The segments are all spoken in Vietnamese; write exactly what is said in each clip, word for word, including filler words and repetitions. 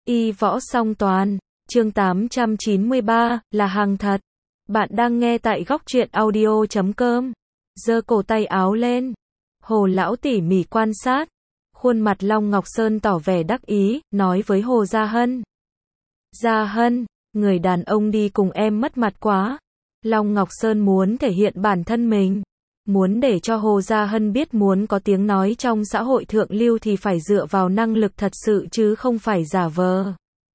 Y võ song toàn, chương tám trăm chín mươi ba, là hàng thật. Bạn đang nghe tại góc truyện audio chấm com. Giơ cổ tay áo lên. Hồ lão tỉ mỉ quan sát. Khuôn mặt Long Ngọc Sơn tỏ vẻ đắc ý, nói với Hồ Gia Hân. Gia Hân, người đàn ông đi cùng em mất mặt quá. Long Ngọc Sơn muốn thể hiện bản thân mình. Muốn để cho Hồ Gia Hân biết muốn có tiếng nói trong xã hội thượng lưu thì phải dựa vào năng lực thật sự chứ không phải giả vờ.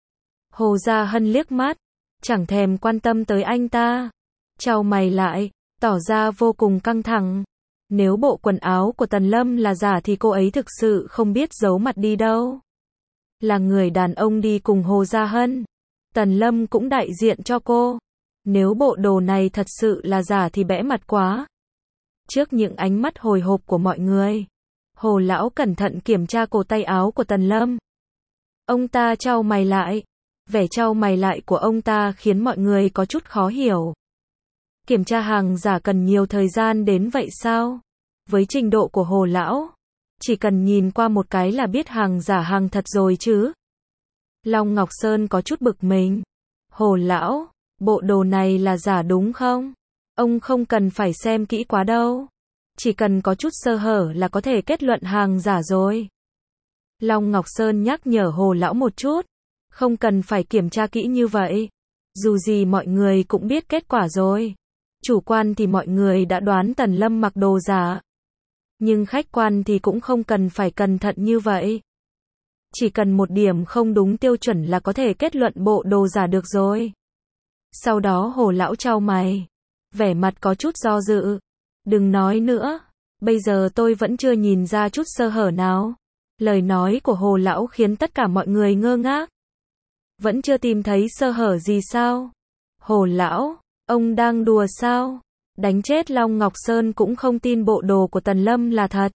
Hồ Gia Hân liếc mắt, chẳng thèm quan tâm tới anh ta. Chau mày lại, tỏ ra vô cùng căng thẳng. Nếu bộ quần áo của Tần Lâm là giả thì cô ấy thực sự không biết giấu mặt đi đâu. Là người đàn ông đi cùng Hồ Gia Hân. Tần Lâm cũng đại diện cho cô. Nếu bộ đồ này thật sự là giả thì bẽ mặt quá. Trước những ánh mắt hồi hộp của mọi người, Hồ lão cẩn thận kiểm tra cổ tay áo của Tần Lâm. Ông ta chau mày lại. Vẻ chau mày lại của ông ta khiến mọi người có chút khó hiểu. Kiểm tra hàng giả cần nhiều thời gian đến vậy sao? Với trình độ của Hồ lão, chỉ cần nhìn qua một cái là biết hàng giả hàng thật rồi chứ. Long Ngọc Sơn có chút bực mình. Hồ lão, bộ đồ này là giả đúng không? Ông không cần phải xem kỹ quá đâu. Chỉ cần có chút sơ hở là có thể kết luận hàng giả rồi. Long Ngọc Sơn nhắc nhở Hồ lão một chút. Không cần phải kiểm tra kỹ như vậy. Dù gì mọi người cũng biết kết quả rồi. Chủ quan thì mọi người đã đoán Tần Lâm mặc đồ giả. Nhưng khách quan thì cũng không cần phải cẩn thận như vậy. Chỉ cần một điểm không đúng tiêu chuẩn là có thể kết luận bộ đồ giả được rồi. Sau đó Hồ lão chau mày. Vẻ mặt có chút do dự. Đừng nói nữa. Bây giờ tôi vẫn chưa nhìn ra chút sơ hở nào. Lời nói của Hồ lão khiến tất cả mọi người ngơ ngác. Vẫn chưa tìm thấy sơ hở gì sao? Hồ lão, ông đang đùa sao? Đánh chết Long Ngọc Sơn cũng không tin bộ đồ của Tần Lâm là thật.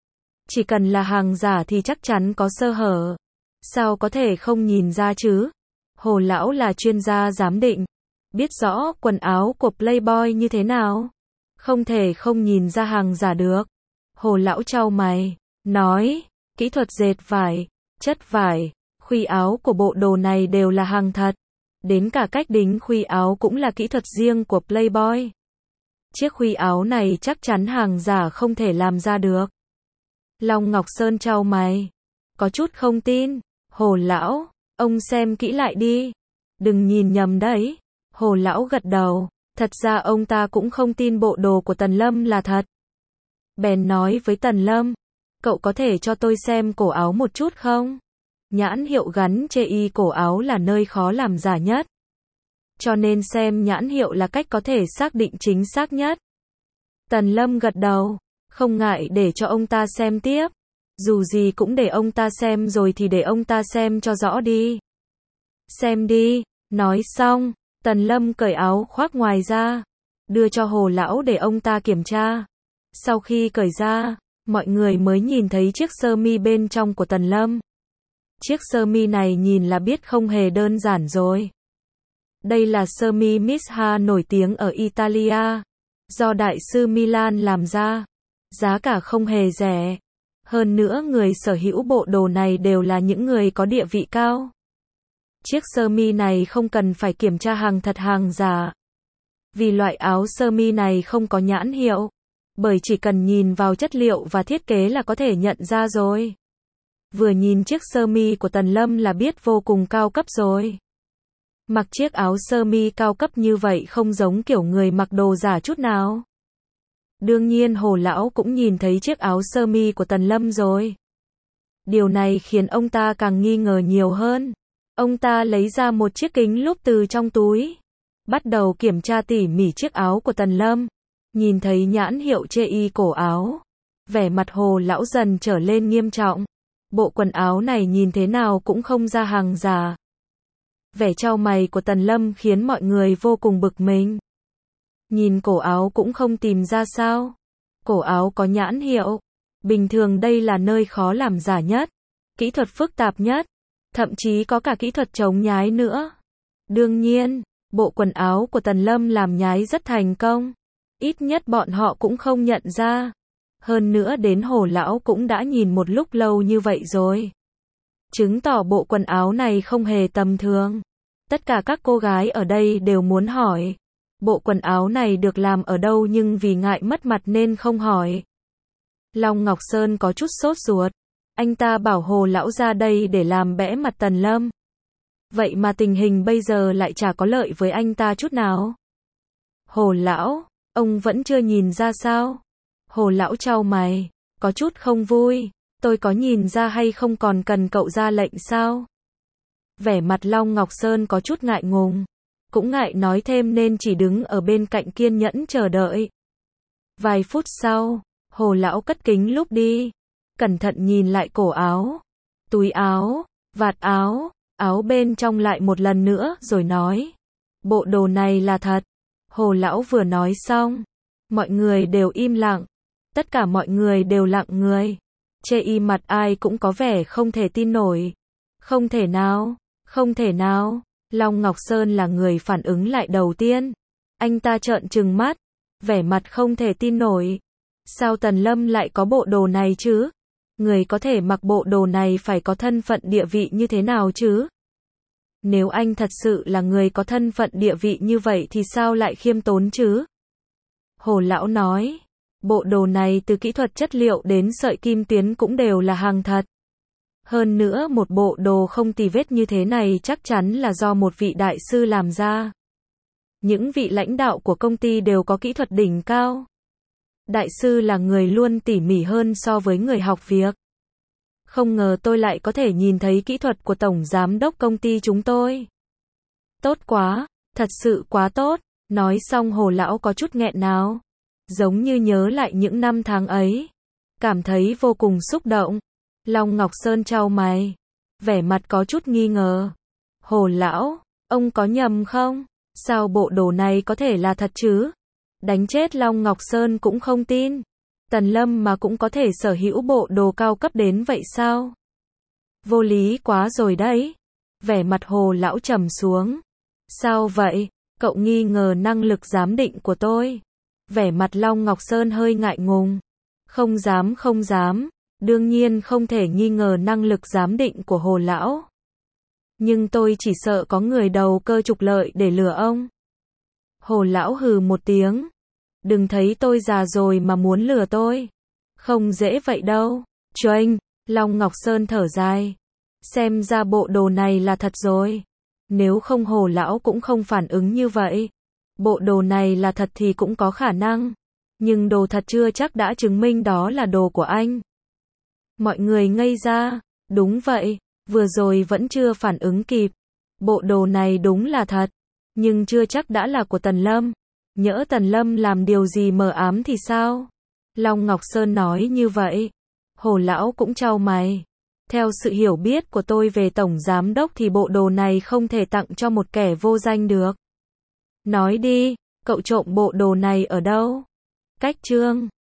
Chỉ cần là hàng giả thì chắc chắn có sơ hở. Sao có thể không nhìn ra chứ? Hồ lão là chuyên gia giám định. Biết rõ quần áo của Playboy như thế nào. Không thể không nhìn ra hàng giả được. Hồ lão chau mày, nói, kỹ thuật dệt vải, chất vải, khuy áo của bộ đồ này đều là hàng thật. Đến cả cách đính khuy áo cũng là kỹ thuật riêng của Playboy. Chiếc khuy áo này chắc chắn hàng giả không thể làm ra được. Long Ngọc Sơn chau mày, có chút không tin. Hồ lão, ông xem kỹ lại đi. Đừng nhìn nhầm đấy. Hồ lão gật đầu. Thật ra ông ta cũng không tin bộ đồ của Tần Lâm là thật. Bèn nói với Tần Lâm, cậu có thể cho tôi xem cổ áo một chút không? Nhãn hiệu gắn chê y cổ áo là nơi khó làm giả nhất. Cho nên xem nhãn hiệu là cách có thể xác định chính xác nhất. Tần Lâm gật đầu, không ngại để cho ông ta xem tiếp. Dù gì cũng để ông ta xem rồi thì để ông ta xem cho rõ đi. Xem đi, nói xong, Tần Lâm cởi áo khoác ngoài ra, đưa cho Hồ lão để ông ta kiểm tra. Sau khi cởi ra, mọi người mới nhìn thấy chiếc sơ mi bên trong của Tần Lâm. Chiếc sơ mi này nhìn là biết không hề đơn giản rồi. Đây là sơ mi Misha nổi tiếng ở Italia, do đại sư Milan làm ra. Giá cả không hề rẻ. Hơn nữa người sở hữu bộ đồ này đều là những người có địa vị cao. Chiếc sơ mi này không cần phải kiểm tra hàng thật hàng giả. Vì loại áo sơ mi này không có nhãn hiệu. Bởi chỉ cần nhìn vào chất liệu và thiết kế là có thể nhận ra rồi. Vừa nhìn chiếc sơ mi của Tần Lâm là biết vô cùng cao cấp rồi. Mặc chiếc áo sơ mi cao cấp như vậy không giống kiểu người mặc đồ giả chút nào. Đương nhiên Hồ lão cũng nhìn thấy chiếc áo sơ mi của Tần Lâm rồi. Điều này khiến ông ta càng nghi ngờ nhiều hơn. Ông ta lấy ra một chiếc kính lúp từ trong túi. Bắt đầu kiểm tra tỉ mỉ chiếc áo của Tần Lâm. Nhìn thấy nhãn hiệu chê y cổ áo. Vẻ mặt Hồ lão dần trở lên nghiêm trọng. Bộ quần áo này nhìn thế nào cũng không ra hàng giả. Vẻ chau mày của Tần Lâm khiến mọi người vô cùng bực mình. Nhìn cổ áo cũng không tìm ra sao. Cổ áo có nhãn hiệu. Bình thường đây là nơi khó làm giả nhất. Kỹ thuật phức tạp nhất. Thậm chí có cả kỹ thuật chống nhái nữa. Đương nhiên, bộ quần áo của Tần Lâm làm nhái rất thành công. Ít nhất bọn họ cũng không nhận ra. Hơn nữa đến Hồ lão cũng đã nhìn một lúc lâu như vậy rồi. chứng tỏ bộ quần áo này không hề tầm thường. Tất cả các cô gái ở đây đều muốn hỏi, bộ quần áo này được làm ở đâu, nhưng vì ngại mất mặt nên không hỏi. Long Ngọc Sơn có chút sốt ruột, anh ta bảo Hồ lão ra đây để làm bẽ mặt Tần Lâm. Vậy mà tình hình bây giờ lại chả có lợi với anh ta chút nào. Hồ lão, ông vẫn chưa nhìn ra sao? Hồ lão chau mày, có chút không vui, tôi có nhìn ra hay không còn cần cậu ra lệnh sao? Vẻ mặt Long Ngọc Sơn có chút ngại ngùng, cũng ngại nói thêm nên chỉ đứng ở bên cạnh kiên nhẫn chờ đợi. Vài phút sau, Hồ lão cất kính lúc đi, cẩn thận nhìn lại cổ áo, túi áo, vạt áo, áo bên trong lại một lần nữa rồi nói, bộ đồ này là thật. Hồ lão vừa nói xong, mọi người đều im lặng, tất cả mọi người đều lặng người, chê y mặt ai cũng có vẻ không thể tin nổi. Không thể nào, không thể nào, Long Ngọc Sơn là người phản ứng lại đầu tiên. Anh ta trợn trừng mắt, vẻ mặt không thể tin nổi. Sao Tần Lâm lại có bộ đồ này chứ? Người có thể mặc bộ đồ này phải có thân phận địa vị như thế nào chứ? Nếu anh thật sự là người có thân phận địa vị như vậy thì sao lại khiêm tốn chứ? Hồ lão nói, bộ đồ này từ kỹ thuật chất liệu đến sợi kim tuyến cũng đều là hàng thật. Hơn nữa một bộ đồ không tì vết như thế này chắc chắn là do một vị đại sư làm ra. Những vị lãnh đạo của công ty đều có kỹ thuật đỉnh cao. Đại sư là người luôn tỉ mỉ hơn so với người học việc. Không ngờ tôi lại có thể nhìn thấy kỹ thuật của tổng giám đốc công ty chúng tôi. Tốt quá, thật sự quá tốt. Nói xong Hồ lão có chút nghẹn ngào, giống như nhớ lại những năm tháng ấy, cảm thấy vô cùng xúc động. Long Ngọc Sơn chau mày, vẻ mặt có chút nghi ngờ. Hồ lão, ông có nhầm không? Sao bộ đồ này có thể là thật chứ? Đánh chết Long Ngọc Sơn cũng không tin. Tần Lâm mà cũng có thể sở hữu bộ đồ cao cấp đến vậy sao? Vô lý quá rồi đấy. Vẻ mặt Hồ lão trầm xuống. Sao vậy? Cậu nghi ngờ năng lực giám định của tôi? Vẻ mặt Long Ngọc Sơn hơi ngại ngùng. Không dám không dám. Đương nhiên không thể nghi ngờ năng lực giám định của Hồ lão. Nhưng tôi chỉ sợ có người đầu cơ trục lợi để lừa ông. Hồ lão hừ một tiếng. Đừng thấy tôi già rồi mà muốn lừa tôi. Không dễ vậy đâu. Choanh, Long Ngọc Sơn thở dài. Xem ra bộ đồ này là thật rồi. Nếu không Hồ lão cũng không phản ứng như vậy. Bộ đồ này là thật thì cũng có khả năng. Nhưng đồ thật chưa chắc đã chứng minh đó là đồ của anh. Mọi người ngây ra. Đúng vậy, vừa rồi vẫn chưa phản ứng kịp. Bộ đồ này đúng là thật. Nhưng chưa chắc đã là của Tần Lâm. Nhỡ Tần Lâm làm điều gì mờ ám thì sao? Long Ngọc Sơn nói như vậy. Hồ lão cũng chau mày. Theo sự hiểu biết của tôi về tổng giám đốc thì bộ đồ này không thể tặng cho một kẻ vô danh được. Nói đi, cậu trộm bộ đồ này ở đâu? Cách chương